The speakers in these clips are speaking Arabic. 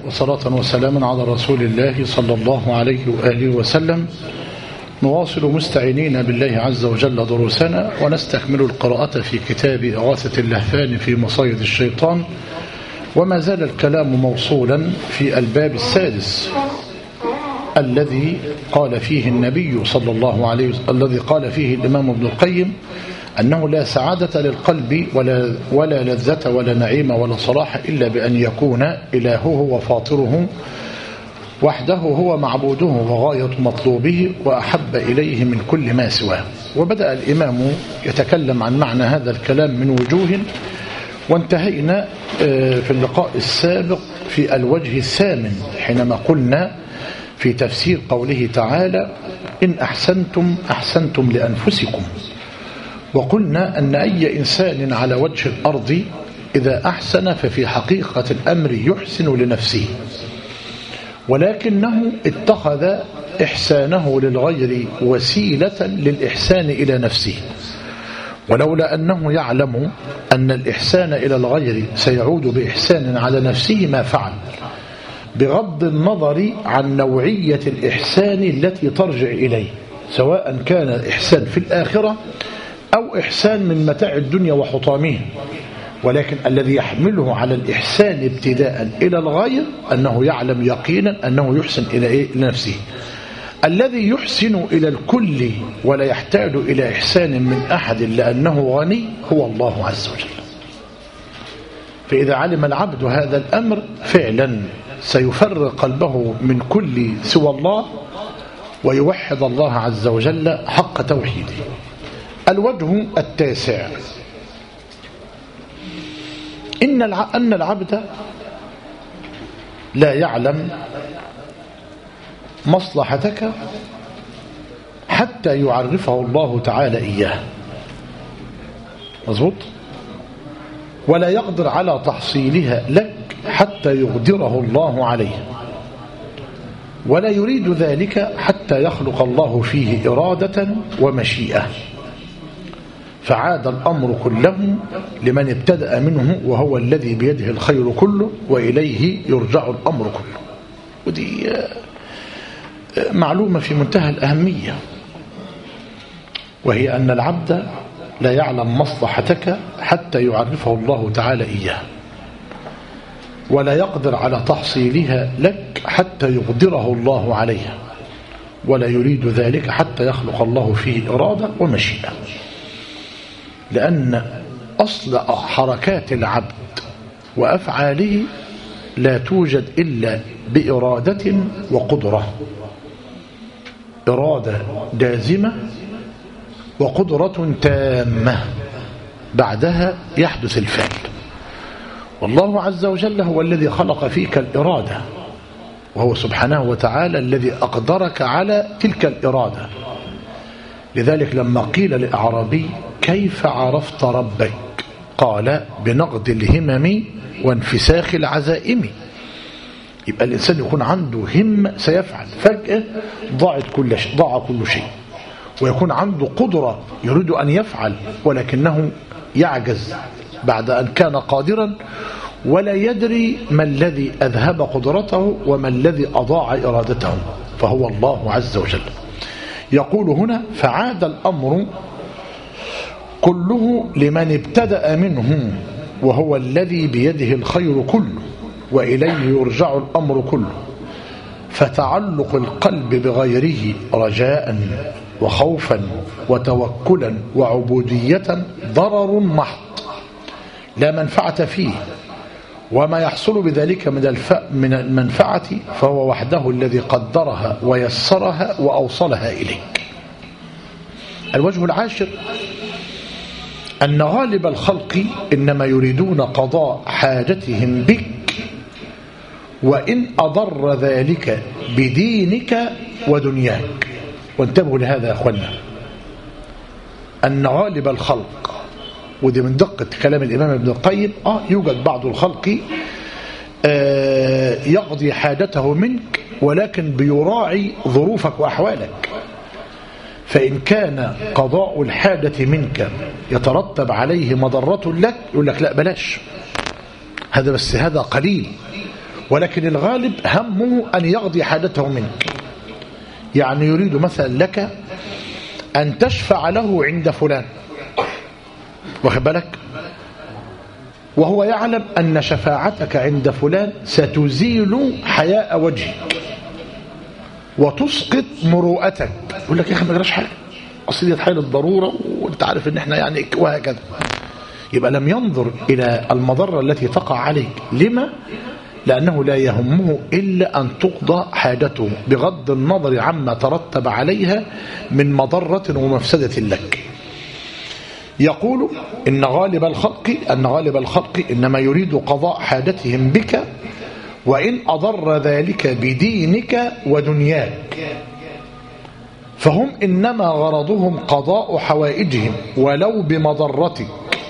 وصلاة وسلاما على رسول الله صلى الله عليه وآله وسلم. نواصل مستعينين بالله عز وجل دروسنا ونستكمل القراءة في كتاب إغاثة اللهفان في مصايد الشيطان، وما زال الكلام موصولا في الباب السادس الذي قال فيه النبي صلى الله عليه وسلم، الذي قال فيه الإمام ابن القيم أنه لا سعادة للقلب ولا لذة ولا نعيم ولا صلاح إلا بأن يكون إلهه وفاطره وحده هو معبوده وغاية مطلوبه وأحب إليه من كل ما سواه. وبدأ الإمام يتكلم عن معنى هذا الكلام من وجوه، وانتهينا في اللقاء السابق في الوجه الثامن حينما قلنا في تفسير قوله تعالى: إن أحسنتم أحسنتم لأنفسكم. وقلنا أن أي إنسان على وجه الأرض إذا أحسن ففي حقيقة الأمر يحسن لنفسه، ولكنه اتخذ إحسانه للغير وسيلة للإحسان إلى نفسه، ولولا أنه يعلم أن الإحسان إلى الغير سيعود بإحسان على نفسه ما فعل، بغض النظر عن نوعية الإحسان التي ترجع إليه، سواء كان الإحسان في الآخرة أو إحسان من متاع الدنيا وحطامه. ولكن الذي يحمله على الإحسان ابتداء إلى الغير أنه يعلم يقينا أنه يحسن إلى نفسه. الذي يحسن إلى الكل ولا يحتاج إلى إحسان من أحد لأنه غني هو الله عز وجل. فإذا علم العبد هذا الأمر فعلا سيفرق قلبه من كل سوى الله ويوحد الله عز وجل حق توحيده. الوجه التاسع: أن العبد لا يعلم مصلحتك حتى يعرفه الله تعالى إياه، مظبوط، ولا يقدر على تحصيلها لك حتى يقدره الله عليه، ولا يريد ذلك حتى يخلق الله فيه إرادة ومشيئة. فعاد الأمر كله لمن ابتدأ منه وهو الذي بيده الخير كله وإليه يرجع الأمر كله. ودي معلومة في منتهى الأهمية، وهي أن العبد لا يعلم مصلحتك حتى يعرفه الله تعالى إياه، ولا يقدر على تحصيلها لك حتى يقدره الله عليها، ولا يريد ذلك حتى يخلق الله فيه إرادة ومشيئة. لأن أصل حركات العبد وأفعاله لا توجد إلا بإرادة وقدرة، إرادة جازمة وقدرة تامة، بعدها يحدث الفعل. والله عز وجل هو الذي خلق فيك الإرادة، وهو سبحانه وتعالى الذي أقدرك على تلك الإرادة. لذلك لما قيل للأعرابي: كيف عرفت ربك؟ قال: بنقد الهمم وانفساخ العزائم. يبقى الإنسان يكون عنده همة سيفعل، فجأة ضاع كل شيء، ويكون عنده قدرة يريد أن يفعل ولكنه يعجز بعد أن كان قادرا، ولا يدري ما الذي أذهب قدرته وما الذي أضاع إرادته، فهو الله عز وجل. يقول هنا: فعاد الأمر كله لمن ابتدأ منه وهو الذي بيده الخير كله وإليه يرجع الأمر كله. فتعلق القلب بغيره رجاء وخوفا وتوكلا وعبودية ضرر محض لا منفعة فيه، وما يحصل بذلك من المنفعة فهو وحده الذي قدرها ويسرها وأوصلها إليك. الوجه العاشر: أن غالب الخلق إنما يريدون قضاء حاجتهم بك، وإن أضر ذلك بدينك ودنياك. وانتبهوا لهذا يا أخوانا، أن غالب الخلق، ودي من دقة كلام الإمام ابن القيم، يوجد بعض الخلق يقضي حاجته منك ولكن بيراعي ظروفك وأحوالك. فإن كان قضاء الحاجة منك يترتب عليه مضرة لك يقول لك لا بلاش، هذا بس هذا قليل، ولكن الغالب همه أن يقضي حاجته منك. يعني يريد مثلا لك أن تشفع له عند فلان، واخد بالك، وهو يعلم أن شفاعتك عند فلان ستزيل حياء وجهك وتسقط مروءتك. يقول لك يا أخي ما جراش حاجة، أصل دي حالة ضرورة وأنت عارف إن إحنا يعني وهكذا. يبقى لم ينظر إلى المضرة التي تقع عليك. لما؟ لأنه لا يهمه إلا أن تقضى حاجته بغض النظر عما ترتب عليها من مضرة ومفسدة لك. يقول إن غالب الخلق إنما يريد قضاء حاجتهم بك، وإن أضر ذلك بدينك ودنياك، فهم إنما غرضهم قضاء حوائجهم ولو بمضرتك،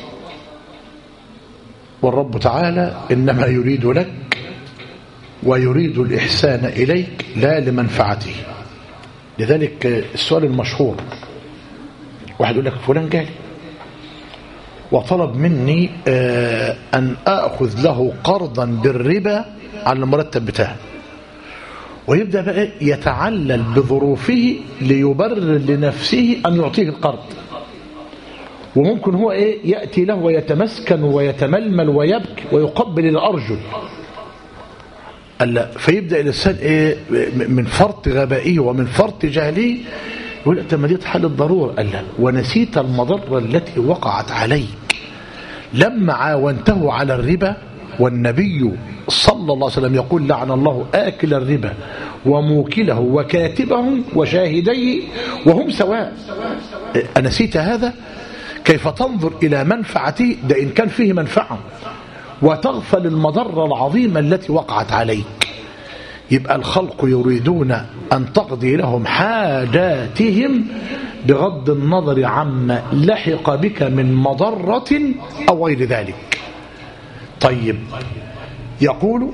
والرب تعالى إنما يريد لك ويريد الإحسان إليك لا لمنفعته. لذلك السؤال المشهور، واحد يقول لك فلان جالي وطلب مني أن أخذ له قرضا بالربا على المرتب بتاعه، ويبدأ بقى يتعلل بظروفه ليبرر لنفسه أن يعطيه القرض، وممكن هو يأتي له ويتمسكن ويتململ ويبكي ويقبل الأرجل. فيبدأ الإنسان من فرط غبائه ومن فرط جهله يقول أنت ما دي حالة ضرورة. ونسيت المضرة التي وقعت عليك لما عاونته على الربا. والنبي صلى الله عليه وسلم يقول لعن الله آكل الربا وموكله وكاتبه وشاهديه وهم سواء. أنسيت هذا؟ كيف تنظر إلى منفعته ده إن كان فيه منفعة وتغفل المضرة العظيمة التي وقعت عليك؟ يبقى الخلق يريدون أن تقضي لهم حاجاتهم بغض النظر عما لحق بك من مضرة أو غير ذلك. طيب، يقول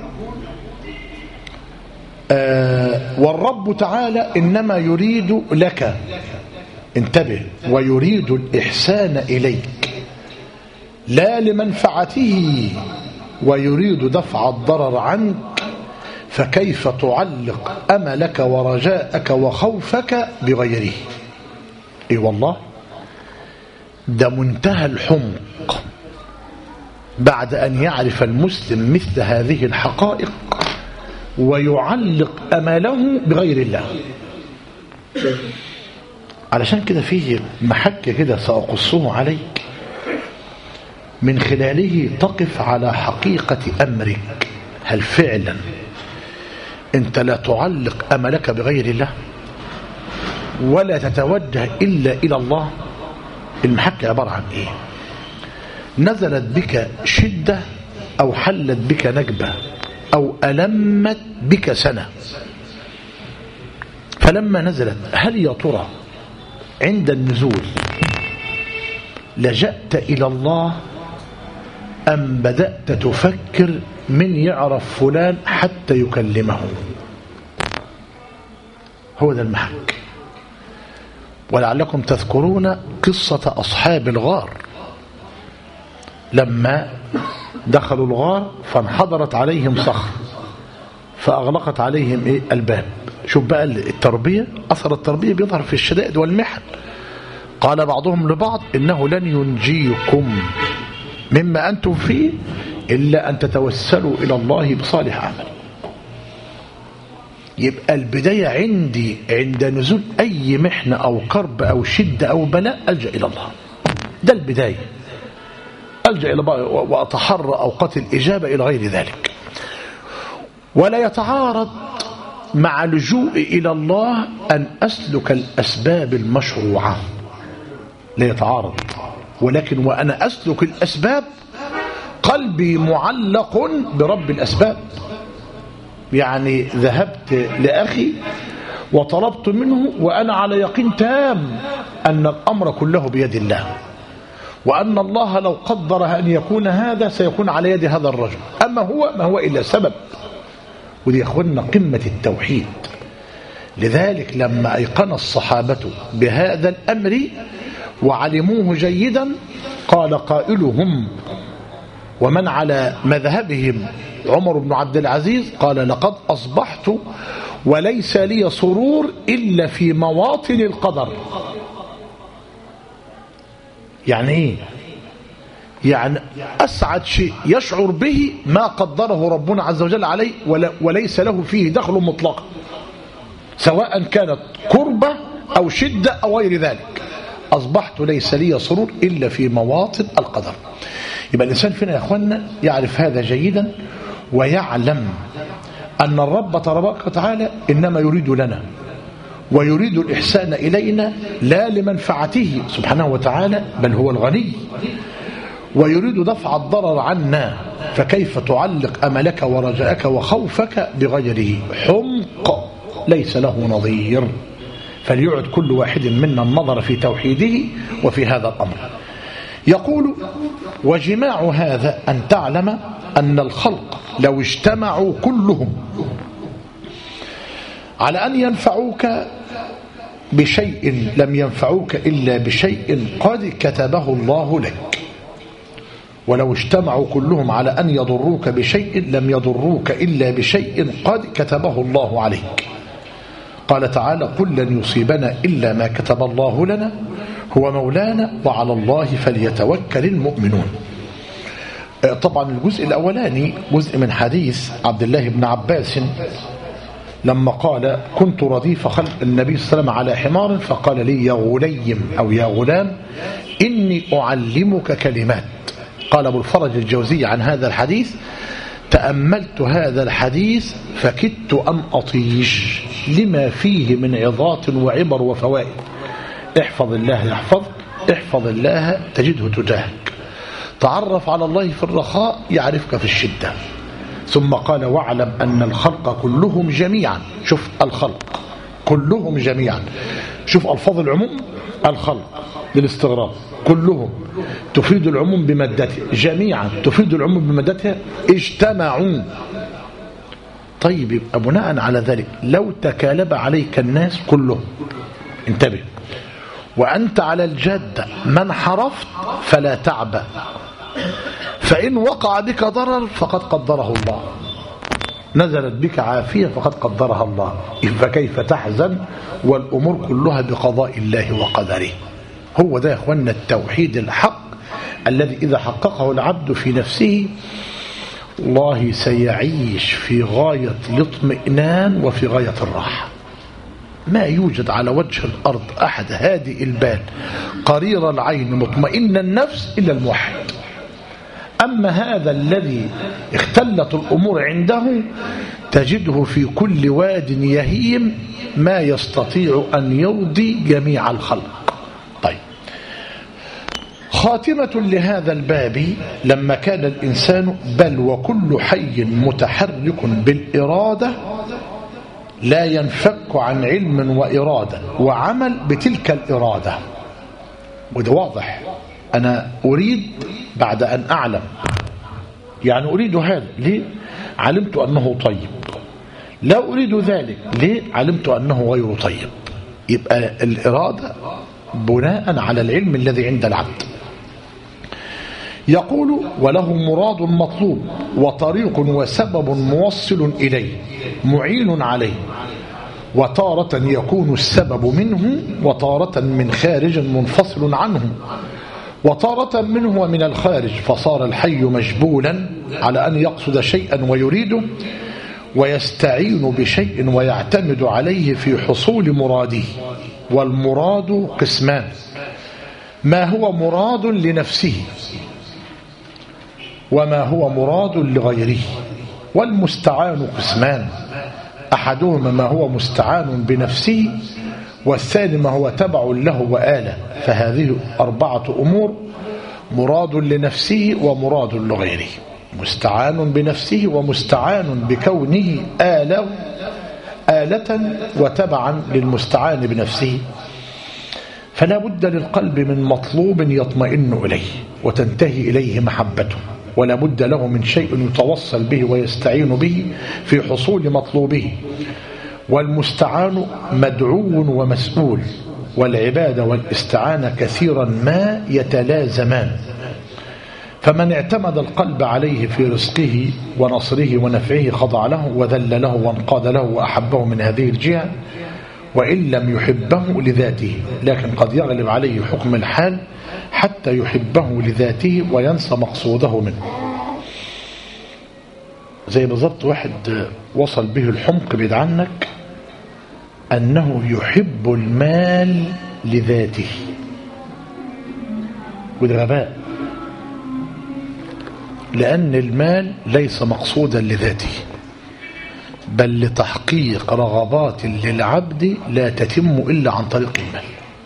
والرب تعالى إنما يريد لك، انتبه، ويريد الإحسان إليك لا لمنفعته، ويريد دفع الضرر عنك، فكيف تعلق أملك ورجاءك وخوفك بغيره؟ اي والله ده منتهى الحمق بعد أن يعرف المسلم مثل هذه الحقائق ويعلق أمله بغير الله. علشان كده فيه محك كده سأقصه عليك من خلاله تقف على حقيقة أمرك. هل فعلا أنت لا تعلق أملك بغير الله ولا تتوجه إلا إلى الله؟ المحك عبارة عن إيه؟ نزلت بك شدة أو حلت بك نكبة أو ألمت بك سنة، فلما نزلت هل يا ترى عند النزول لجأت إلى الله أم بدأت تفكر من يعرف فلان حتى يكلمه؟ هو ده المحك. ولعلكم تذكرون قصة أصحاب الغار لما دخلوا الغار فانحدرت عليهم صخر فأغلقت عليهم الباب. شوف بقى التربية، أثر التربية بيظهر في الشدائد والمحن. قال بعضهم لبعض إنه لن ينجيكم مما أنتم فيه إلا أن تتوسلوا إلى الله بصالح عمل. يبقى البداية عندي عند نزول أي محنة أو كرب أو شدة أو بلاء ألجأ إلى الله. ده البداية، ألجأ إلى الله وأتحرى أوقات الإجابة إلى غير ذلك. ولا يتعارض مع لجوء إلى الله أن أسلك الأسباب المشروعة، لا يتعارض، ولكن وأنا أسلك الأسباب قلبي معلق برب الأسباب. يعني ذهبت لأخي وطلبت منه وأنا على يقين تام أن الأمر كله بيد الله، وأن الله لو قدر أن يكون هذا سيكون على يد هذا الرجل، أما هو ما هو إلا سبب. ودي أخواننا قمة التوحيد. لذلك لما أيقن الصحابة بهذا الأمر وعلموه جيدا قال قائلهم ومن على مذهبهم عمر بن عبد العزيز قال لقد أصبحت وليس لي سرور إلا في مواطن القدر. يعني إيه؟ يعني أسعد شيء يشعر به ما قدره ربنا عز وجل عليه وليس له فيه دخل مطلق، سواء كانت كربة أو شدة أو غير ذلك. أصبحت ليس لي سرور إلا في مواطن القدر. يبقى الإنسان فينا يا أخوانا يعرف هذا جيدا، ويعلم أن الرب تبارك وتعالى إنما يريد لنا ويريد الإحسان إلينا لا لمنفعته سبحانه وتعالى، بل هو الغني ويريد دفع الضرر عنا. فكيف تعلق أملك ورجاءك وخوفك بغيره؟ حمق ليس له نظير. فليعد كل واحد منا النظر في توحيده وفي هذا الأمر. يقول: وجماع هذا أن تعلم أن الخلق لو اجتمعوا كلهم على أن ينفعوك بشيء لم ينفعوك إلا بشيء قد كتبه الله لك، ولو اجتمعوا كلهم على أن يضروك بشيء لم يضروك إلا بشيء قد كتبه الله عليك. قال تعالى: قل لن يصيبنا إلا ما كتب الله لنا هو مولانا وعلى الله فليتوكل المؤمنون. طبعا الجزء الأولاني جزء من حديث عبد الله بن عباس لما قال: كنت رديف خلف النبي صلى الله عليه وسلم على حمار فقال لي: يا غليم أو يا غلام إني أعلمك كلمات. قال أبو الفرج الجوزي عن هذا الحديث: تأملت هذا الحديث فكدت أن أطيش لما فيه من عظات وعبر وفوائد. احفظ الله يحفظك، احفظ الله تجده تجاهك، تعرف على الله في الرخاء يعرفك في الشدة. ثم قال: واعلم أن الخلق كلهم جميعا. شوف الخلق كلهم جميعا، شوف ألفاظ العموم، الخلق للاستغراق كلهم تفيد العموم بمادته، جميعا تفيد العموم بمادتها، اجتمعوا. طيب يبقى بناء على ذلك لو تكالب عليك الناس كلهم، انتبه، وأنت على الجد ما انحرفت فلا تعبأ، فإن وقع بك ضرر فقد قدره الله، نزلت بك عافية فقد قدرها الله، فكيف تحزن والأمور كلها بقضاء الله وقدره. هو ده يا أخوانا التوحيد الحق الذي إذا حققه العبد في نفسه الله سيعيش في غاية الاطمئنان وفي غاية الراحة. ما يوجد على وجه الأرض أحد هادئ البال قرير العين مطمئن النفس إلا الموحد. أما هذا الذي اختلت الأمور عنده تجده في كل واد يهيم ما يستطيع أن يرضي جميع الخلق. طيب، خاتمة لهذا الباب: لما كان الإنسان بل وكل حي متحرك بالإرادة لا ينفك عن علم وإرادة وعمل بتلك الإرادة. وده واضح، أنا أريد بعد أن أعلم، يعني أريد هذا ليه؟ علمت أنه طيب. لا أريد ذلك ليه؟ علمت أنه غير طيب. يبقى الإرادة بناء على العلم الذي عند العبد. يقول: وله مراد مطلوب وطريق وسبب موصل إليه معين عليه، وتارة يكون السبب منه وتارة من خارج منفصل عنه، وتارة منه ومن الخارج، فصار الحي مجبولا على أن يقصد شيئا ويريده ويستعين بشيء ويعتمد عليه في حصول مراده. والمراد قسمان: ما هو مراد لنفسه وما هو مراد لغيره. والمستعان قسمان: أحدهما ما هو مستعان بنفسه، والثاني ما هو تبع له وآلة. فهذه 4 أمور: مراد لنفسه ومراد لغيره، مستعان بنفسه ومستعان بكونه آلة وتبعا للمستعان بنفسه. فلا بد للقلب من مطلوب يطمئن إليه وتنتهي إليه محبته، ولا بد له من شيء يتوصل به ويستعين به في حصول مطلوبه. والمستعان مدعو ومسؤول، والعبادة والاستعانة كثيرا ما يتلازمان. فمن اعتمد القلب عليه في رزقه ونصره ونفعه خضع له وذل له وانقاد له وأحبه من هذه الجهة، وإن لم يحبه لذاته، لكن قد يغلب عليه حكم الحال حتى يحبه لذاته وينسى مقصوده منه. زي بالضبط واحد وصل به الحمق بعيد عنك أنه يحب المال لذاته، وده غباء، لأن المال ليس مقصودا لذاته بل لتحقيق رغبات للعبد لا تتم إلا عن طريق المال.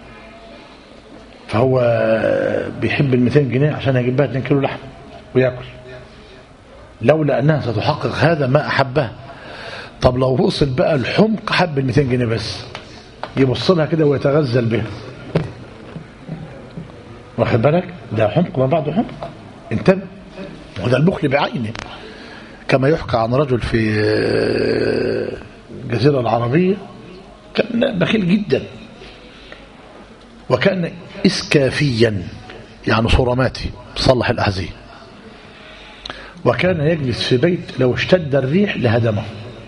فهو بيحب 200 جنيه عشان يجيب بها 2 كيلو لحم ويأكل، لولا أنها ستحقق هذا ما أحبها. طب لو وصل بقى الحمق حب 200 جنيه بس، يبص لها كده ويتغزل بها، واخد بالك؟ ده حمق ما بعده حمق، انتبه. وده البخل بعينه، كما يحكى عن رجل في الجزيرة العربية كان بخيل جدا، وكان إسكافيا يعني صراماتي صلح الأحذية، وكان يجلس في بيت لو اشتد الريح لهدمه.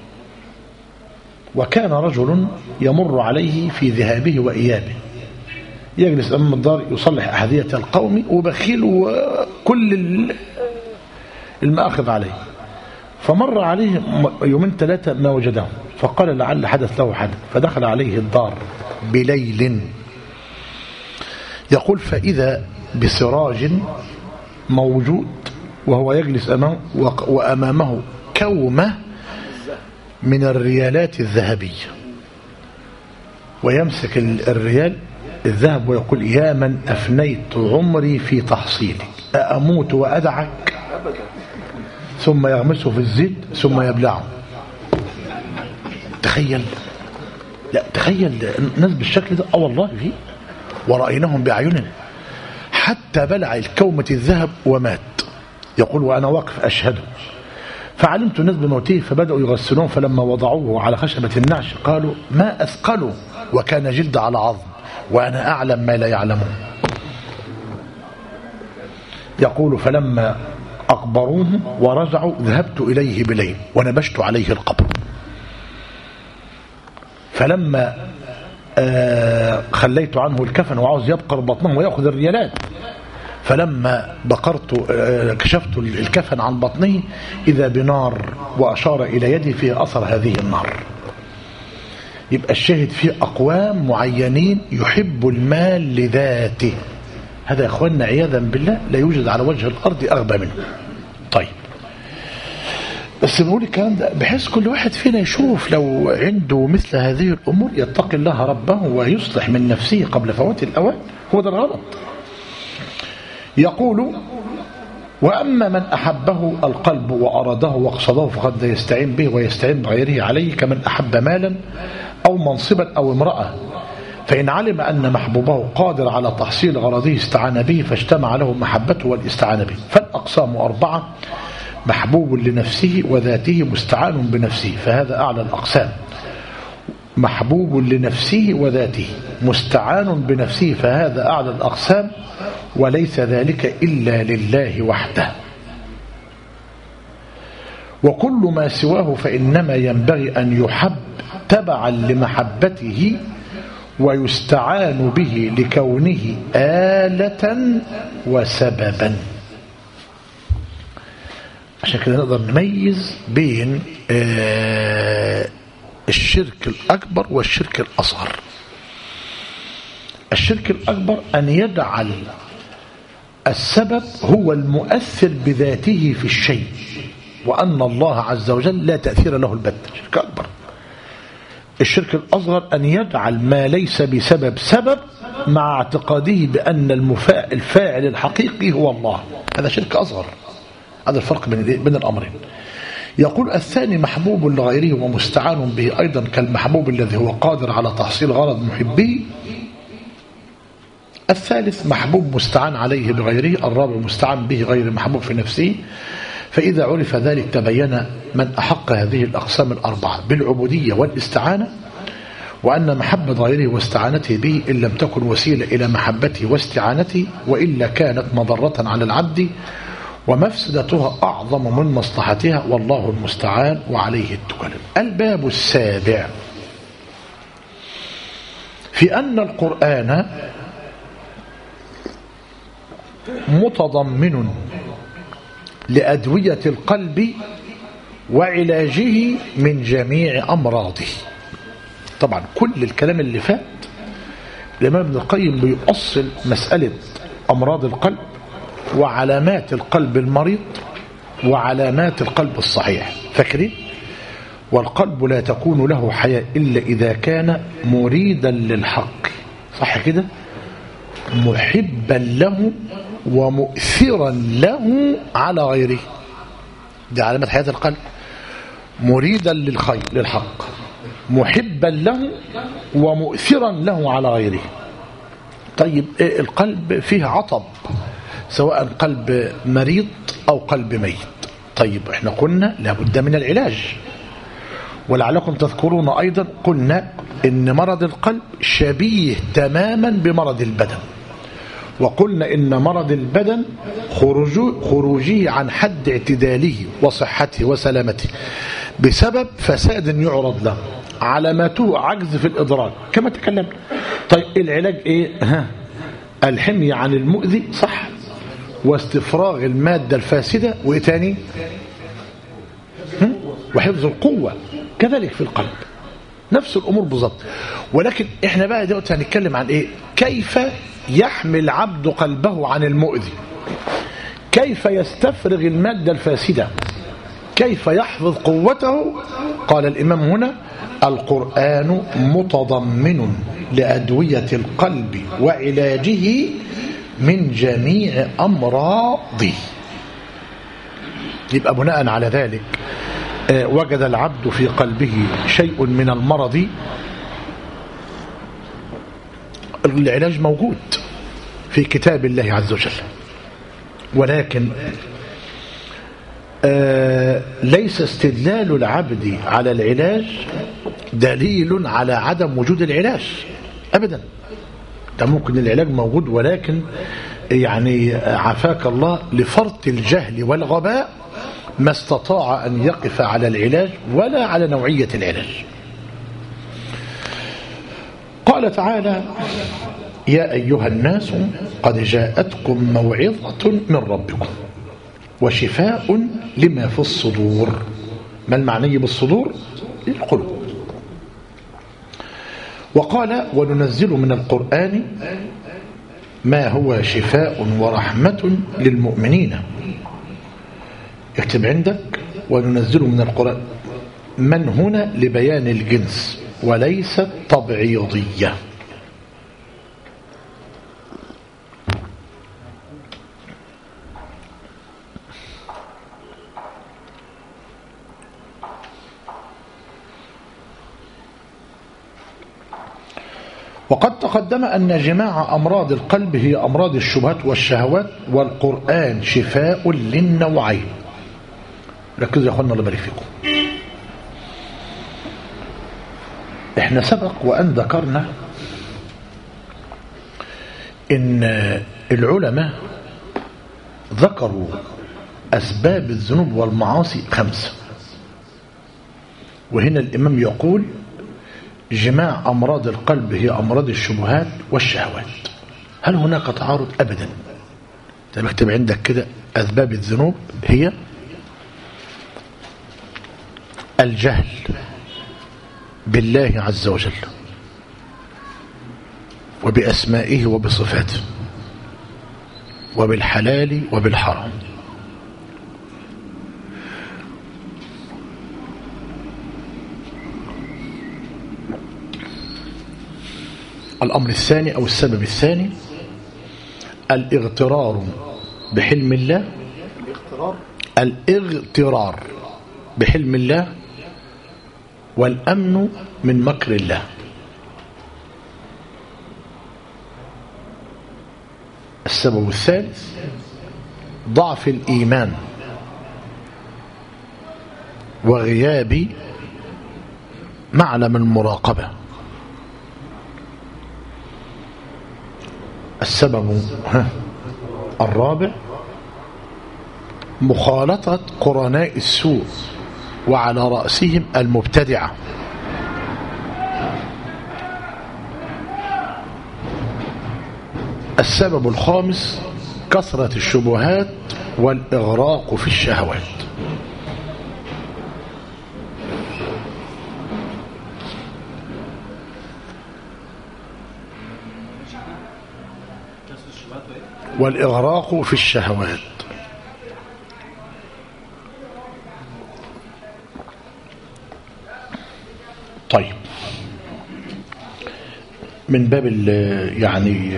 وكان رجل يمر عليه في ذهابه وإيابه، يجلس أمام الدار يصلح أحذية القوم وبخيل وكل المأخذ عليه. فمر عليه 2-3 ما وجده، فقال لعل حدث له حدث، فدخل عليه الدار بليل، يقول فإذا بسراج موجود وهو يجلس أمامه، وأمامه كومة من الريالات الذهبية، ويمسك الريال الذهب ويقول يا من أفنيت عمري في تحصيلك أأموت وأدعك؟ ثم يغمسه في الزيت ثم يبلعه. تخيل، لا تخيل الناس بالشكل ده. والله فيه ورأيناهم بأعيننا، حتى بلع الكومة الذهب ومات. يقول وأنا واقف أشهده، فعلمت الناس بموته فبدأوا يغسلون، فلما وضعوه على خشبة النعش قالوا ما أثقله، وكان جلد على عظم، وأنا أعلم ما لا يعلمون. يقول فلما أقبروه ورجعوا ذهبت إليه بليل ونبشت عليه القبر، فلما خليت عنه الكفن وعاوز يبقر بطنه ويأخذ الريالات، فلما بقرت كشفت الكفن عن بطنه إذا بنار، وأشار إلى يدي في أثر هذه النار. يبقى الشاهد فيه أقوام معينين يحب المال لذاته، هذا يا أخواننا عياذا بالله لا يوجد على وجه الأرض أغبى منه. طيب بس بنقول الكلام ده بحيث كل واحد فينا يشوف لو عنده مثل هذه الأمور يتقي الله ربه ويصلح من نفسه قبل فوات الأوان. هو ده الغلط. يقول وأما من أحبه القلب وأراده وقصده فقد يستعين به ويستعين بغيره عليه، كمن أحب مالا أو منصبا أو امرأة، فإن علم أن محبوبه قادر على تحصيل غرضه استعان به، فاجتمع له محبته والاستعانة به. فالأقسام 4: محبوب لنفسه وذاته مستعان بنفسه، فهذا أعلى الأقسام. محبوب لنفسه وذاته مستعان بنفسه، فهذا أعلى الأقسام، وليس ذلك إلا لله وحده. وكل ما سواه فإنما ينبغي أن يحب تبعا لمحبته ويستعان به لكونه آلة وسببا. عشان كده نقدر نميز بين الشرك الأكبر والشرك الأصغر. الشرك الأكبر أن يجعل السبب هو المؤثر بذاته في الشيء، وأن الله عز وجل لا تأثير له البتة، شرك أكبر. الشرك الأصغر أن يجعل ما ليس بسبب سبب مع اعتقاده بأن الفاعل الحقيقي هو الله، هذا شرك أصغر. هذا الفرق بين الأمرين. يقول الثاني محبوب لغيره ومستعان به أيضا كالمحبوب الذي هو قادر على تحصيل غرض محبيه. الثالث محبوب مستعان عليه بغيره. الرابع مستعان به غير محبوب في نفسه. فإذا عرف ذلك تبين من أحق هذه الأقسام 4 بالعبودية والاستعانة، وأن محبة غيره واستعانته به إن لم تكن وسيلة إلى محبته واستعانته، وإلا كانت مضرة على العبد ومفسدتها أعظم من مصلحتها، والله المستعان وعليه التكلم. الباب السابع في أن القرآن متضمن لأدوية القلب وعلاجه من جميع أمراضه. طبعا كل الكلام اللي فات الإمام ابن القيم بيؤصل مسألة أمراض القلب وعلامات القلب المريض وعلامات القلب الصحيح. فاكرين؟ والقلب لا تكون له حياة إلا إذا كان مريدا للحق، صح كده؟ محبا له ومؤثرا له على غيره. دي علامة حياة القلب. مريدا للخير للحق، محبا له ومؤثرا له على غيره. طيب القلب فيه عطب، سواء قلب مريض أو قلب ميت. طيب احنا قلنا لابد من العلاج، ولعلكم تذكرون أيضا قلنا إن مرض القلب شبيه تماما بمرض البدن، وقلنا إن مرض البدن خروجه عن حد اعتداله وصحته وسلامته بسبب فساد يعرض له، علاماته عجز في الإدراك كما تكلمنا. طيب العلاج إيه؟ الحمية عن المؤذي، صح، واستفراغ المادة الفاسدة، وإيه تاني؟ وحفظ القوة. كذلك في القلب نفس الأمور بالضبط. ولكن احنا بقى دلوقتي هنتكلم عن إيه؟ كيف يحمي العبد قلبه عن المؤذي، كيف يستفرغ المادة الفاسدة، كيف يحفظ قوته. قال الإمام هنا: القرآن متضمن لأدوية القلب وعلاجه من جميع أمراضه. يبقى بناء على ذلك وجد العبد في قلبه شيء من المرض، العلاج موجود في كتاب الله عز وجل، ولكن ليس استدلال العبد على العلاج دليل على عدم وجود العلاج أبدا. ده ممكن العلاج موجود، ولكن يعني عافاك الله لفرط الجهل والغباء ما استطاع أن يقف على العلاج ولا على نوعية العلاج. قال تعالى: يا أيها الناس قد جاءتكم موعظة من ربكم وشفاء لما في الصدور. ما المعني بالصدور؟ القلوب. وقال: وننزل من القرآن ما هو شفاء ورحمة للمؤمنين. اكتب عندك: وننزل من القرآن. من هنا لبيان الجنس وليست تبعيضية. وقد تقدم أن جماع أمراض القلب هي أمراض الشبهات والشهوات، والقرآن شفاء للنوعين. ركزوا يا أخوانا الله يبارك فيكم. احنا سبق وأن ذكرنا إن العلماء ذكروا أسباب الذنوب والمعاصي 5، وهنا الإمام يقول: جماع أمراض القلب هي أمراض الشبهات والشهوات. هل هناك تعارض؟ أبدا. طيب اكتب عندك كده: أسباب الذنوب هي الجهل بالله عز وجل وبأسمائه وبصفاته وبالحلال وبالحرام. الأمر الثاني أو السبب الثاني الاغترار بحلم الله، الاغترار بحلم الله والأمن من مكر الله. السبب الثالث ضعف الإيمان وغياب معلم المراقبة. السبب الرابع مخالطة قرناء السوء وعلى رأسهم المبتدعة. السبب الخامس كثرة الشبهات والإغراق في الشهوات. والإغراق في الشهوات. طيب، من باب يعني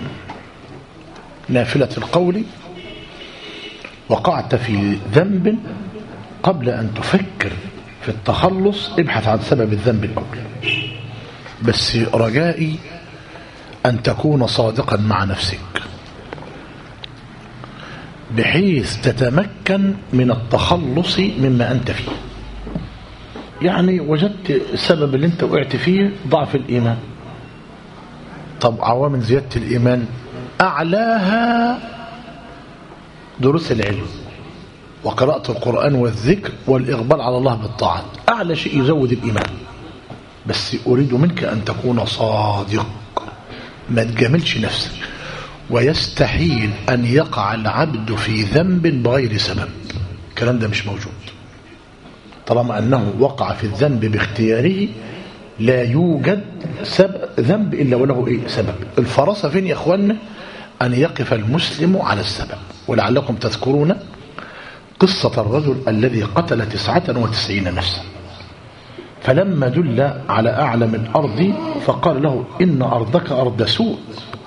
نافلة القول: وقعت في ذنب قبل أن تفكر في التخلص ابحث عن سبب الذنب الأول. بس رجائي أن تكون صادقا مع نفسك بحيث تتمكن من التخلص مما أنت فيه. يعني وجدت السبب اللي انت وقعت فيه ضعف الإيمان. طب عوامل زيادة الإيمان أعلاها دروس العلم وقراءة القرآن والذكر والإقبال على الله بالطاعات، أعلى شيء يزود الإيمان. بس أريد منك أن تكون صادق، ما تجاملش نفسك. ويستحيل أن يقع العبد في ذنب بغير سبب، الكلام ده مش موجود. طالما أنه وقع في الذنب باختياره لا يوجد ذنب إلا وله سبب. الفراسة فين يا أخوانا؟ أن يقف المسلم على السبب. ولعلكم تذكرون قصة الرجل الذي قتل 99 نفسا، فلما دل على أعلم الأرض فقال له: إن أرضك أرض سوء،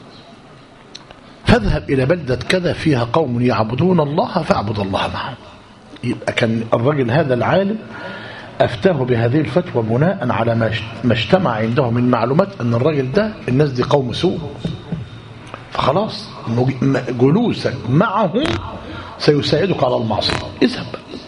فاذهب إلى بلدة كذا فيها قوم يعبدون الله فاعبد الله معهم. يبقى كان الرجل هذا العالم أفتاه بهذه الفتوى بناء على ما اجتمع عنده من معلومات أن الرجل ده الناس دي قوم سوء، فخلاص جلوسك معهم سيساعدك على المعصية، اذهب.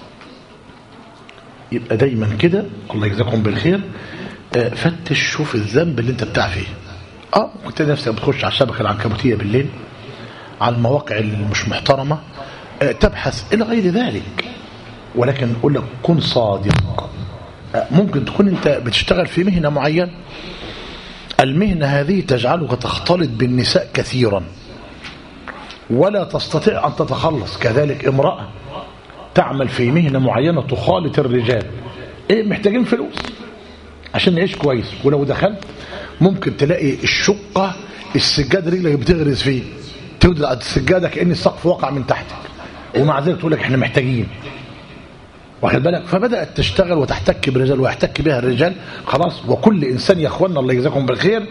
يبقى دايما كده، الله يجزاكم بالخير، فتش شوف الذنب اللي انت بتاع فيه. ممكن تلاقي نفسك بتخش على الشبكة العنكبوتية بالليل، على المواقع المش محترمة، تبحث إلى غير ذلك. ولكن أقول لك كن صادق. ممكن تكون أنت بتشتغل في مهنة معينة، المهنة هذه تجعلك تختلط بالنساء كثيرا ولا تستطيع أن تتخلص. كذلك امرأة تعمل في مهنة معينة تخالط الرجال، محتاجين فلوس عشان نعيش كويس. ولو دخلت ممكن تلاقي الشقة السجاد رجلك بتغرز فيه، تودع على السجادة كأن السقف وقع من تحتك، ومع ذلك تقول لك احنا محتاجين، واخد بالك؟ فبدأت تشتغل وتحتك بالرجال ويحتك بها الرجال. خلاص. وكل إنسان يا أخوانا الله يجزاكم بالخير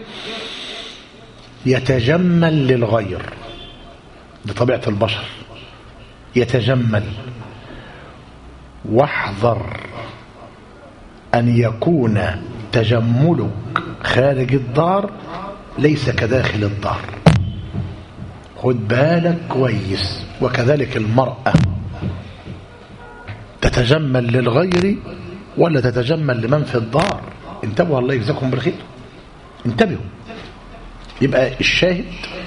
يتجمل للغير، دي طبيعة البشر، يتجمل. واحذر أن يكون تجملك خارج الدار ليس كداخل الدار، خد بالك كويس. وكذلك المرأة تتجمل للغير ولا تتجمل لمن في الدار. انتبهوا الله يجزاكم بالخير، انتبهوا. يبقى الشاهد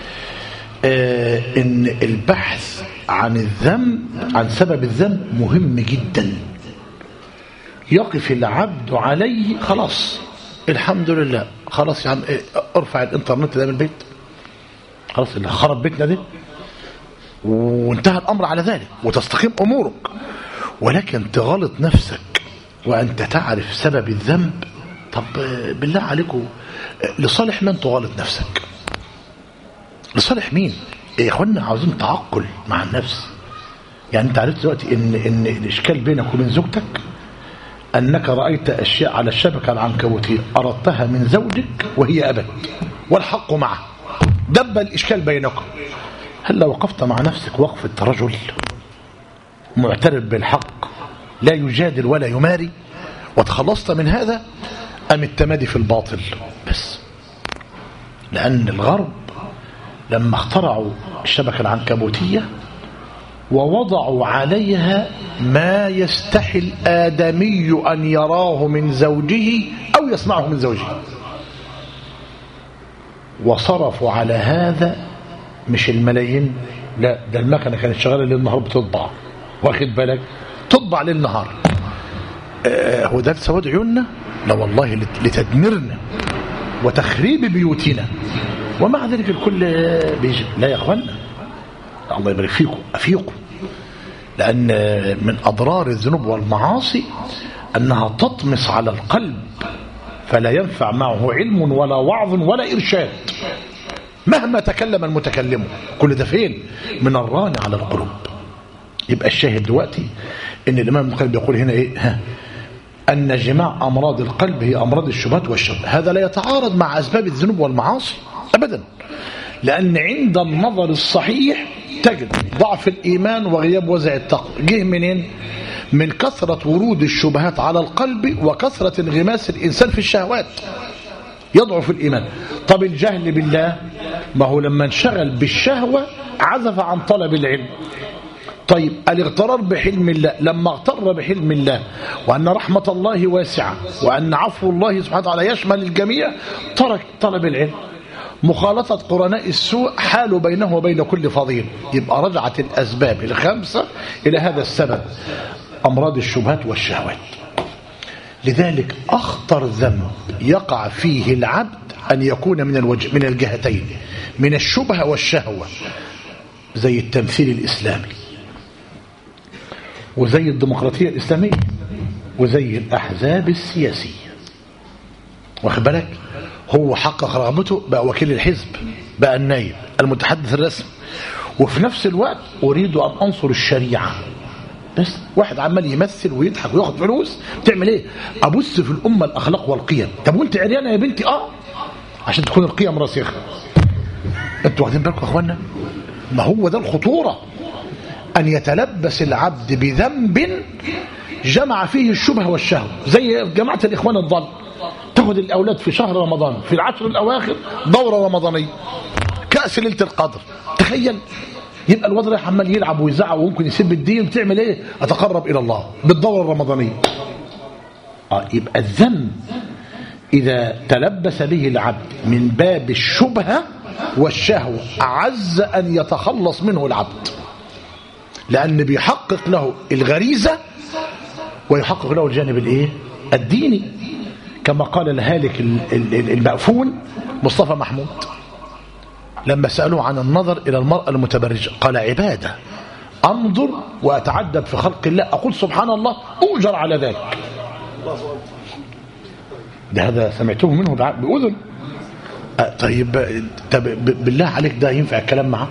ان البحث عن الذنب، عن سبب الذنب مهم جدا. يقف العبد عليه، خلاص الحمد لله، خلاص يا عم ارفع الانترنت ده من البيت، خلاص اللي خرب بيتنا ده، وانتهى الامر على ذلك وتستقيم امورك. ولكن تغلط نفسك وانت تعرف سبب الذنب، طب بالله عليكم لصالح من تغلط نفسك؟ لصالح مين يا اخوانا؟ عاوزين تعقل مع النفس. يعني انت عرفت دلوقتي ان الاشكال بينك وبين زوجتك انك رايت اشياء على الشبكه العنكبوتيه اردتها من زوجك وهي ابت، والحق معه، دب الاشكال بينكم. هل لو وقفت مع نفسك وقفه رجل معترف بالحق لا يجادل ولا يماري وتخلصت من هذا، ام التمادي في الباطل بس؟ لان الغرب لما اخترعوا الشبكه العنكبوتيه ووضعوا عليها ما يستحي الآدمي أن يراه من زوجه أو يسمعه من زوجه، وصرفوا على هذا مش الملايين، لا ده المكنة كانت شغالة ليل نهار بتطبع واخد بالك، تطبع للنهار. هو ده سواد عيوننا؟ لا والله، لتدميرنا وتخريب بيوتنا، ومع ذلك الكل بيجي. لا يا اخوانا، الله يبارك فيكم، افيقوا، لأن من أضرار الذنوب والمعاصي أنها تطمس على القلب، فلا ينفع معه علم ولا وعظ ولا إرشاد مهما تكلم المتكلم. كل ده فين؟ من الران على القلوب. يبقى الشاهد دلوقتي إن الإمام ابن القيم بيقول هنا إيه؟ أن جماع أمراض القلب هي أمراض الشبهات والشهوات. هذا لا يتعارض مع أسباب الذنوب والمعاصي أبدا، لأن عند النظر الصحيح تجد ضعف الإيمان وغياب وزع التقوى. جه منين؟ من كثرة ورود الشبهات على القلب وكثرة انغماس الإنسان في الشهوات، يضعف الإيمان. طب الجهل بالله، ما هو لما انشغل بالشهوة عزف عن طلب العلم. طيب الاغترار بحلم الله، لما اغتر بحلم الله وأن رحمة الله واسعة وأن عفو الله سبحانه وتعالى يشمل الجميع، ترك طلب العلم. مخالطة قرناء السوء حال بينه وبين كل فضيل. يبقى رجعت الأسباب الخمسة إلى هذا السبب، أمراض الشبهات والشهوات. لذلك أخطر ذنب يقع فيه العبد أن يكون من الجهتين، من الشبهة والشهوة، زي التمثيل الإسلامي وزي الديمقراطية الإسلامية وزي الأحزاب السياسية. واخد بالك؟ هو حقق رغبته، بقى وكيل الحزب، بقى النائب، المتحدث الرسمي، وفي نفس الوقت أريد أن أنصر الشريعة. بس واحد عمال يمثل ويضحك وياخد فلوس، بتعمل ايه؟ أبث في الأمة الأخلاق والقيم. طب وانت عريانة يا بنتي؟ عشان تكون القيم راسخة. انتوا واخدين بالكم يا اخوانا؟ ما هو ده الخطورة، أن يتلبس العبد بذنب جمع فيه الشبهة والشهوة، زي جماعة الإخوان الضال. تاخد الأولاد في شهر رمضان في العشر الأواخر دورة رمضانية، كأس ليلة القدر، تخيل. يبقى الواد رايح عمال يلعب ويزعق وممكن يسب الدين، بتعمل ايه؟ أتقرب إلى الله بالدورة الرمضانية. يبقى الذنب إذا تلبس به العبد من باب الشبهة والشهوة أعز أن يتخلص منه العبد، لأن بيحقق له الغريزة ويحقق له الجانب الايه؟ الديني، كما قال الهالك المأفون مصطفى محمود لما سألوه عن النظر إلى المرأة المتبرجة، قال: عبادة، أنظر وأتعجب في خلق الله، أقول سبحان الله، أؤجر على ذلك. ده هذا سمعته منه بأذن. طيب بالله عليك، ده ينفع الكلام معه؟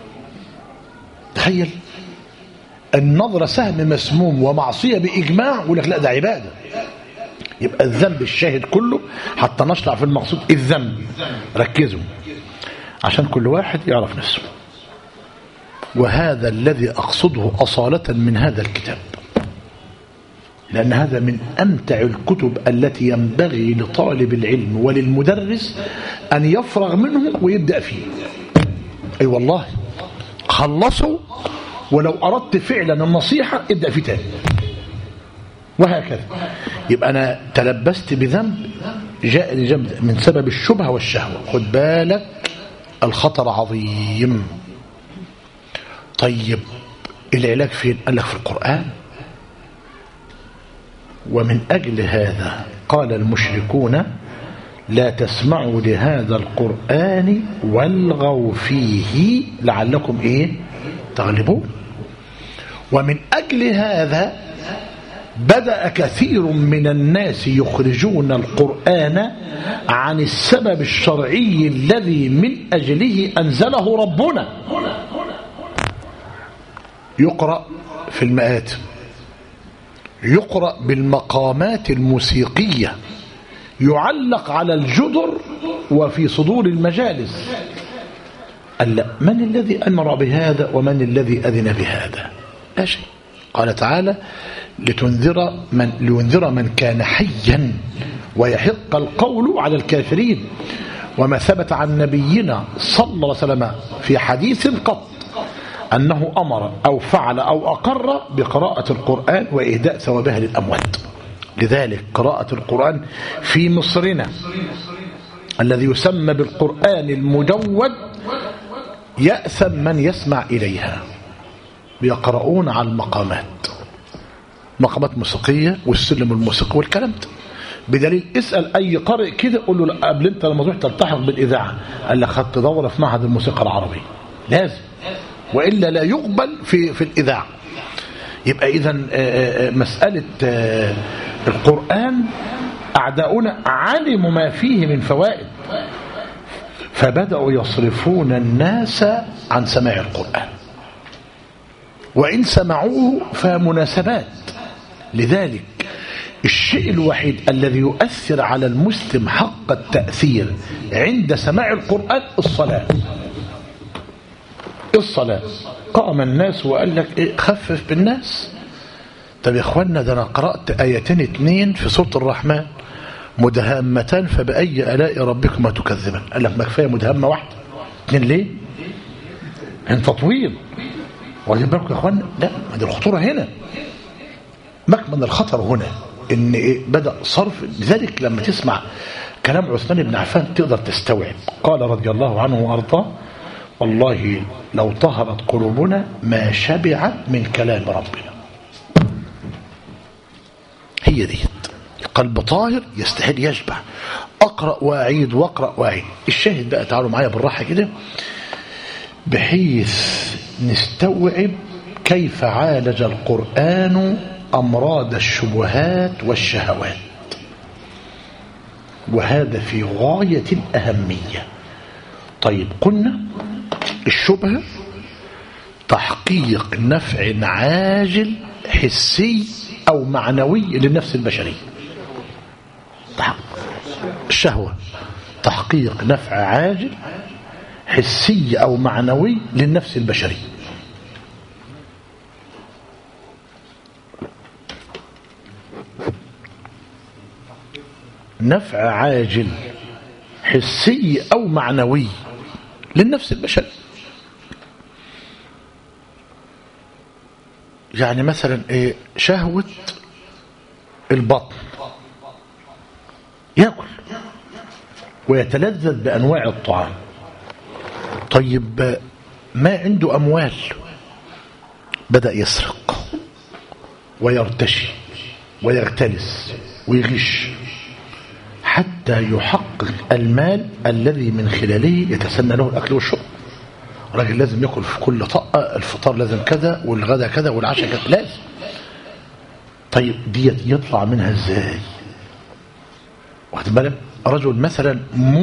تخيل، النظرة سهم مسموم ومعصية بإجماع، يقول لك لا ده عبادة. يبقى الذنب الشاهد كله، حتى نشرع في المقصود الذنب. ركزوا عشان كل واحد يعرف نفسه، وهذا الذي أقصده أصالة من هذا الكتاب، لأن هذا من أمتع الكتب التي ينبغي لطالب العلم وللمدرس أن يفرغ منه ويبدأ فيه. أي والله، خلصوا، ولو أردت فعلا النصيحة ابدأ فيه تاني، وهكذا. يبقى أنا تلبست بذنب جاء لجنب من سبب الشبهة والشهوة. خد بالك، الخطر عظيم. طيب العلاج فين؟ قال لك في القرآن. ومن أجل هذا قال المشركون: لا تسمعوا لهذا القرآن والغوا فيه لعلكم تغلبون. ومن أجل هذا بدأ كثير من الناس يخرجون القرآن عن السبب الشرعي الذي من أجله أنزله ربنا. يقرأ في المآتم، يقرأ بالمقامات الموسيقية، يعلق على الجدر وفي صدور المجالس. قال لا، من الذي أمر بهذا ومن الذي أذن بهذا؟ لا شيء. قال تعالى: لينذر من كان حيا ويحق القول على الكافرين. وما ثبت عن نبينا صلى الله عليه وسلم في حديث قط أنه أمر أو فعل أو أقر بقراءة القرآن وإهداء ثوابها للأموات. لذلك قراءة القرآن في مصرنا الذي يسمى بالقرآن المجود يأثم من يسمع إليها. بيقرؤون على المقامات، مقامات موسيقية والسلم الموسيقي والكلام ده. بدليل اسأل أي قارئ كده قول له لا قبل أنت لما تروح تلتحق بالإذاعة قال لك خدت دورة في معهد الموسيقى العربية، لازم، وإلا لا يقبل في الإذاعة. يبقى إذن مسألة القرآن أعداؤنا علموا ما فيه من فوائد، فبدأوا يصرفون الناس عن سماع القرآن، وإن سمعوه فمناسبات. لذلك الشيء الوحيد الذي يؤثر على المسلم حق التأثير عند سماع القرآن الصلاة. قام الناس وقال لك إيه خفف بالناس. طب يا اخوانا ده انا قرأت آيتين 2 في سورة الرحمن مدهامتان فبأي آلاء ربكما تكذبان. قال لك ما كفايه مدهمة واحدة 2 ليه؟ انت طويل. واخدين بالكم يا اخوانا؟ لا، ما دي الخطورة هنا، مكمن الخطر هنا ان إيه بدأ صرف. لذلك لما تسمع كلام عثمان بن عفان تقدر تستوعب. قال رضي الله عنه وارضاه والله لو طهرت قلوبنا ما شبعت من كلام ربنا. هي دي القلب طاهر يستحيل يشبع. اقرأ واعيد واقرأ واعيد. الشاهد بقى تعالوا معايا بالراحة كده بحيث نستوعب كيف عالج القرآن أمراض الشبهات والشهوات، وهذا في غاية الأهمية. طيب قلنا الشبهة تحقيق نفع عاجل حسي أو معنوي للنفس البشرية. الشهوة تحقيق نفع عاجل حسي أو معنوي للنفس البشرية. نفع عاجل حسي أو معنوي للنفس البشرية. يعني مثلا ايه شهوة البطن، يأكل ويتلذذ بأنواع الطعام. طيب ما عنده أموال بدأ يسرق ويرتشي ويغتلس ويغش حتى يحقق المال الذي من خلاله يتسنى له الأكل والشرب. راجل لازم يأكل في كل طقة، الفطار لازم كذا والغدا كذا والعشاء كذا لازم. طيب دي يطلع منها ازاي؟ واخد بالك؟ رجل مثلا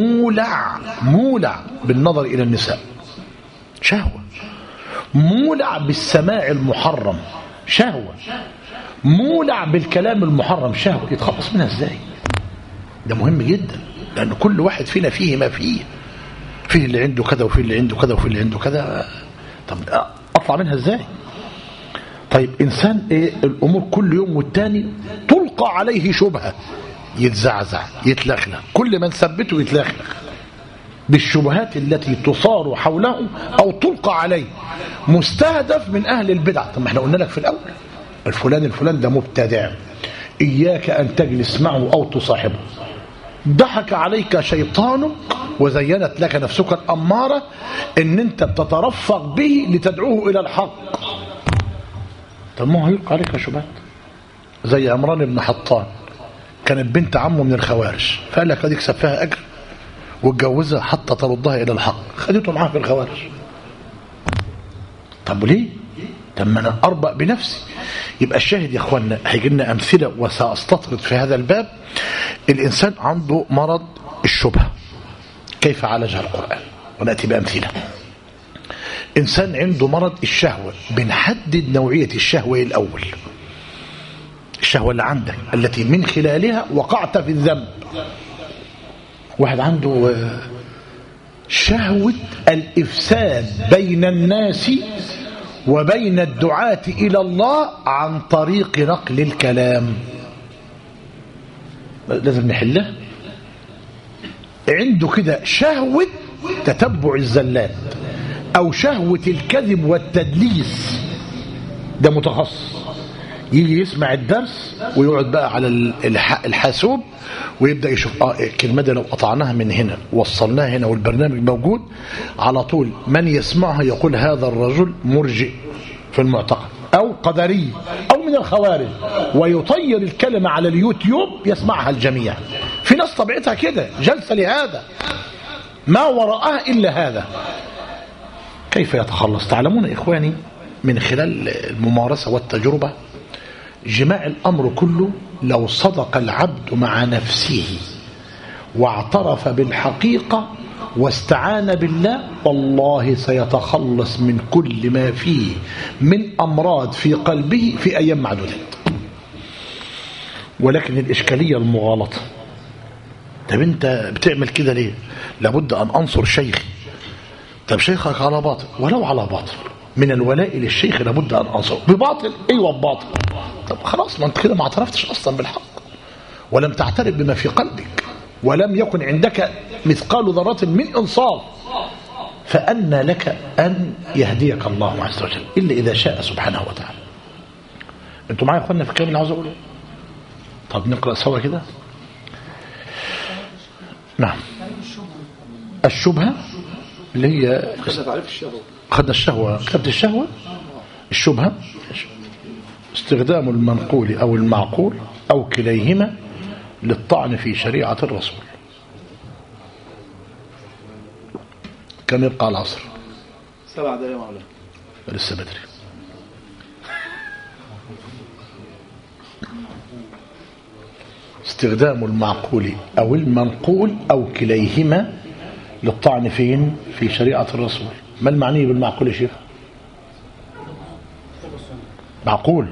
مولع بالنظر إلى النساء شهوة، مولع بالسماع المحرم شهوة، مولع بالكلام المحرم شهوة. يتخلص منها ازاي؟ ده مهم جدا، لأن كل واحد فينا فيه ما فيه اللي عنده كذا وفيه اللي عنده كذا وفيه اللي عنده كذا. طب أطلع منها ازاي؟ طيب إنسان إيه الأمور كل يوم والتاني تلقى عليه شبهة يتزعزع يتلخلخ، كل من ثبته يتلخلخ بالشبهات التي تصار حوله أو تلقى عليه، مستهدف من أهل البدع. طب ما احنا قلنا لك في الأول الفلان ده مبتدع، إياك أن تجلس معه أو تصاحبه. ضحك عليك شيطانك وزينت لك نفسك الأمارة إن أنت بتترفق به لتدعوه إلى الحق. طب ما هو يلقى عليك شبهات. زي عمران بن حطان كانت بنت عمه من الخوارج، فقال لك هذه يكسب فيها أجر واتجوزها حتى تردها إلى الحق، خدته معاه في الخوارج. طب ليه؟ طب ما أنا أربأ بنفسي. يبقى الشاهد يا أخوانا هيجي لنا أمثلة وسأستطرد في هذا الباب. الإنسان عنده مرض الشبهة كيف عالجها القرآن، ونأتي بأمثلة. إنسان عنده مرض الشهوة، بنحدد نوعية الشهوة الأول، الشهوة اللي عندك التي من خلالها وقعت في الذنب. واحد عنده شهوة الإفساد بين الناس وبين الدعاة إلى الله عن طريق نقل الكلام، لازم نحلها. عنده كده شهوة تتبع الزلات أو شهوة الكذب والتدليس، ده متخصص يجي يسمع الدرس ويقعد بقى على الحاسوب ويبدأ يشوف الكلمة دي لو قطعناها من هنا وصلناها هنا والبرنامج موجود على طول من يسمعها يقول هذا الرجل مرجئ في المعتقد أو قدري أو من الخوارج ويطير الكلمة على اليوتيوب يسمعها الجميع. في ناس طبيعتها كده جلسة لهذا ما وراءها إلا هذا. كيف يتخلص؟ تعلمون إخواني من خلال الممارسة والتجربة جماع الأمر كله لو صدق العبد مع نفسه واعترف بالحقيقة واستعان بالله والله سيتخلص من كل ما فيه من أمراض في قلبه في أيام معدودة. ولكن الإشكالية المغالطة. طب أنت بتعمل كده ليه؟ لابد أن أنصر شيخي. طب شيخك على باطل ولو على باطل من الولاء للشيخ لابد أن أنصره بباطل. أيوة بباطل. طب خلاص ما أنت كده ما اعترفتش أصلا بالحق ولم تعترف بما في قلبك ولم يكن عندك مثقال ذرة من إنصاف. فأنى لك أن يهديك الله عز وجل إلا إذا شاء سبحانه وتعالى. أنتوا معايا يا أخوانا في الكلام اللي عاوز أقوله؟ طب نقرأ سوا كده. نعم. الشبهة اللي هي خد الشهوة. كتبت الشهوة. الشبهة استخدام المنقول أو المعقول أو كليهما للطعن في شريعة الرسول. كم يبقى العصر؟ 7 دقائق معنا لسه بدري. استخدام المعقول أو المنقول أو كليهما للطعن فين؟ في شريعة الرسول. ما المعني بالمعقول يا شيخ؟ معقول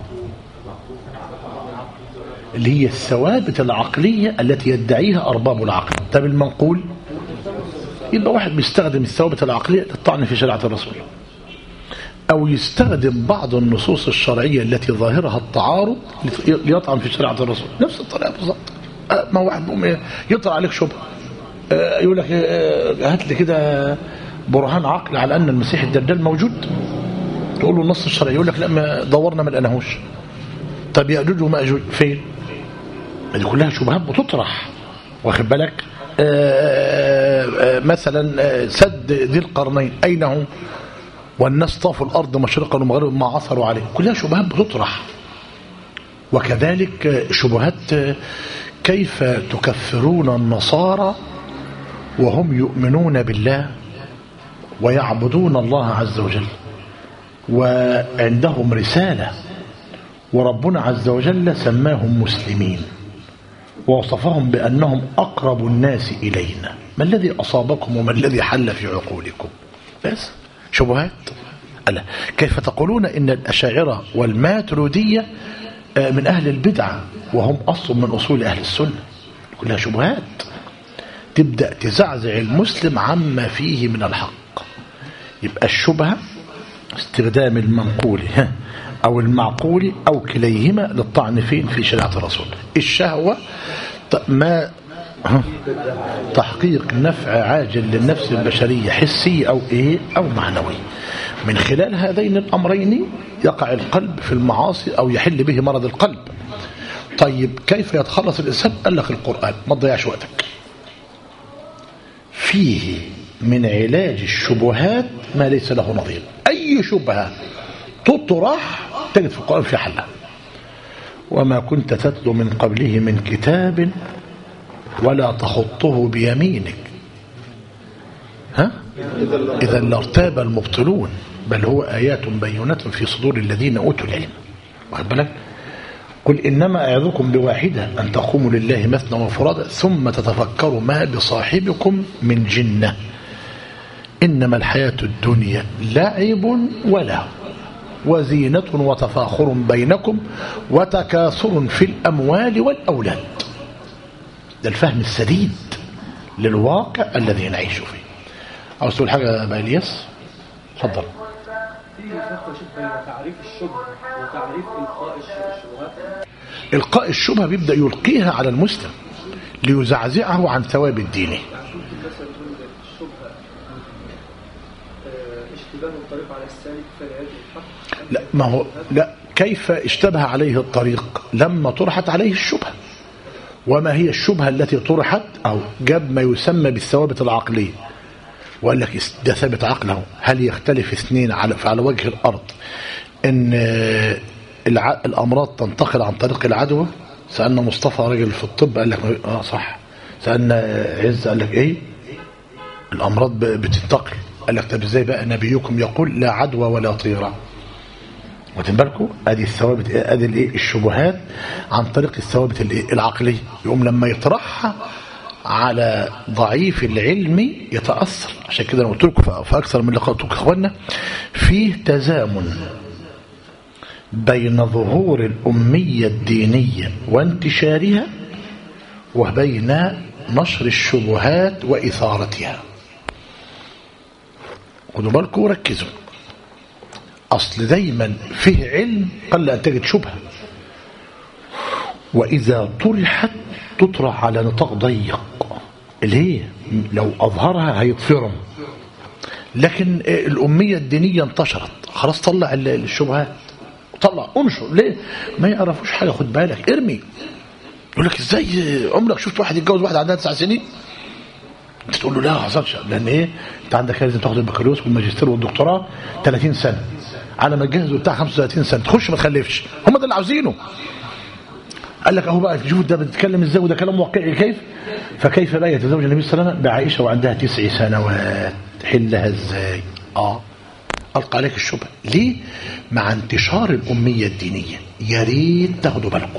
اللي هي الثوابت العقلية التي يدعيها أرباب العقل. طب المنقول يبقى واحد بيستخدم الثوابت العقلية للطعن في شريعة الرسول أو يستخدم بعض النصوص الشرعية التي ظاهرها التعارض ليطعن في شريعة الرسول. نفس الطريقة بالضبط. ما واحد يطلع عليك شبهة يقول لك هات لي كده برهان عقل على أن المسيح الدجال موجود. تقول له النص الشرعي يقول لك لا ما دورنا ما لقيناهوش. طب يأجوج ومأجوج فين؟ دي كلها شبهات بتطرح. واخد بالك؟ مثلا سد ذي القرنين أين هو؟ والناس طافوا الأرض مشرقا ومغربا ما عثروا عليه. كلها شبهات بتطرح. وكذلك شبهات كيف تكفرون النصارى وهم يؤمنون بالله ويعبدون الله عز وجل وعندهم رسالة وربنا عز وجل سماهم مسلمين ووصفهم بأنهم أقرب الناس إلينا. ما الذي أصابكم وما الذي حل في عقولكم؟ بس شبهات. ألا كيف تقولون إن الأشاعرة والماتريدية من أهل البدعة وهم أصل من أصول أهل السنة؟ كلها شبهات تبدأ تزعزع المسلم عما فيه من الحق. يبقى الشبهة استخدام المنقول أو المعقول أو كليهما للطعن فين؟ في شريعة الرسول. الشهوة ما تحقيق نفع عاجل للنفس البشرية حسي أو إيه أو معنوي. من خلال هذين الأمرين يقع القلب في المعاصي أو يحل به مرض القلب. طيب كيف يتخلص الإنسان؟ قال لك القرآن. ما تضيعش وقتك فيه من علاج الشبهات ما ليس له نظير. أي شبهة تطرح تجد في القرآن في حلها. وما كنت تتلو من قبله من كتاب ولا تخطه بيمينك إذا لارتاب المبطلون بل هو آيات بينات في صدور الذين أوتوا العلم. واخد بالك؟ قل إنما أعظكم بواحدة أن تقوموا لله مثنى وفرادى ثم تتفكروا ما بصاحبكم من جنة إنما الحياة الدنيا لعب وله وزينة وتفاخر بينكم وتكاثر في الأموال والأولاد. ده الفهم السديد للواقع الذي نعيش فيه. عاوز تقول حاجة يا إلياس؟ تفضل. في فرق بين تعريف الشبهة وتعريف إلقاء الشبهات. إلقاء الشبهة بيبدأ يلقيها على المسلم ليزعزعه عن ثوابت دينه. اشتباه الطريق على السالك فالعياذ بالحق. لا ما هو لا كيف اشتبه عليه الطريق لما طرحت عليه الشبهة. وما هي الشبهة التي طرحت؟ أو جاب ما يسمى بالثوابت العقلية وقال لك ده ثابت عقله، هل يختلف اثنين على وجه الأرض ان الأمراض تنتقل عن طريق العدوى؟ سألنا مصطفى راجل في الطب قال لك صح. سألنا عز قال لك ايه الأمراض بتنتقل. قال لك طب ازاي بقى نبيكم يقول لا عدوى ولا طيرة؟ واخدين بالكم؟ ادي الثوابت، ادي الايه الشبهات عن طريق الثوابت الايه العقليه. يقوم لما يطرحها على ضعيف العلم يتاثر. عشان كده انا قلت لكم في اكثر من لقاء قلت لكم اخوانا فيه تزامن بين ظهور الاميه الدينيه وانتشارها وبين نشر الشبهات واثارتها. خدوا بالكم وركزوا. أصل دايما فيه علم قل أن تجد شبهة، وإذا طرحت تطرح على نطاق ضيق ليه؟ لو أظهرها هيطفرهم. لكن الأمية الدينية انتشرت خلاص، طلع الشبهات، طلع انشر. ليه؟ ما يعرفوش حاجة. خد بالك ارمي. يقول لك ازاي عمرك شفت واحد يتجوز واحد عندها 9 سنين؟ انت تقول له لا ما حصلش. لان ايه؟ انت عندك لازم تاخد البكالوريوس والماجستير والدكتوراه 30 سنه على ما تجهز بتاع 35 سنه تخش ما تخلفش. هم ده اللي عاوزينه. قال لك اهو بقى شوف ده بيتكلم ازاي وده كلام واقعي كيف. فكيف بقى يتزوج النبي صلى الله عليه وسلم بعائشه وعندها 9 سنوات؟ حلها ازاي؟ القى عليك الشبهه. ليه؟ مع انتشار الاميه الدينيه. يا ريت تاخدوا بالكم.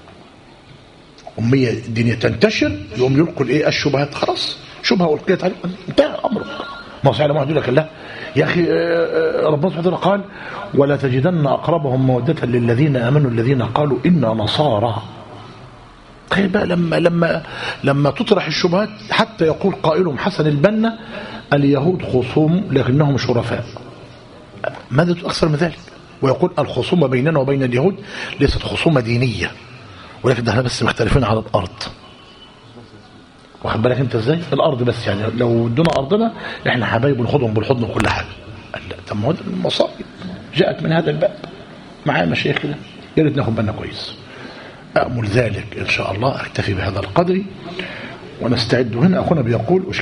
اميه الدينيه تنتشر يقوم يلقوا الايه الشبهات. خلاص شبهه القيت عليك انتهى امرك. ما هو فعلا واحد يقول لك لا يا اخي ربنا سبحانه وتعالى قال ولا تجدن اقربهم موده للذين امنوا الذين قالوا انا نصارى. تخيل بقى لما تطرح الشبهات حتى يقول قائلهم حسن البنا اليهود خصوم لكنهم شرفاء. ماذا اكثر من ذلك؟ ويقول الخصومه بيننا وبين اليهود ليست خصومه دينيه، ولكن ده احنا بس مختلفين على الارض. واخد بالك انت ازاي؟ الارض بس، يعني لو ادونا ارضنا احنا حبايب وناخدهم بالحضن وكل حاجه. لا طب ما هو المصائب جاءت من هذا الباب. معايا مشايخ كده يا ريت ناخد بالنا كويس. امل ذلك ان شاء الله. اكتفي بهذا القدر ونستعد. هنا اخونا بيقول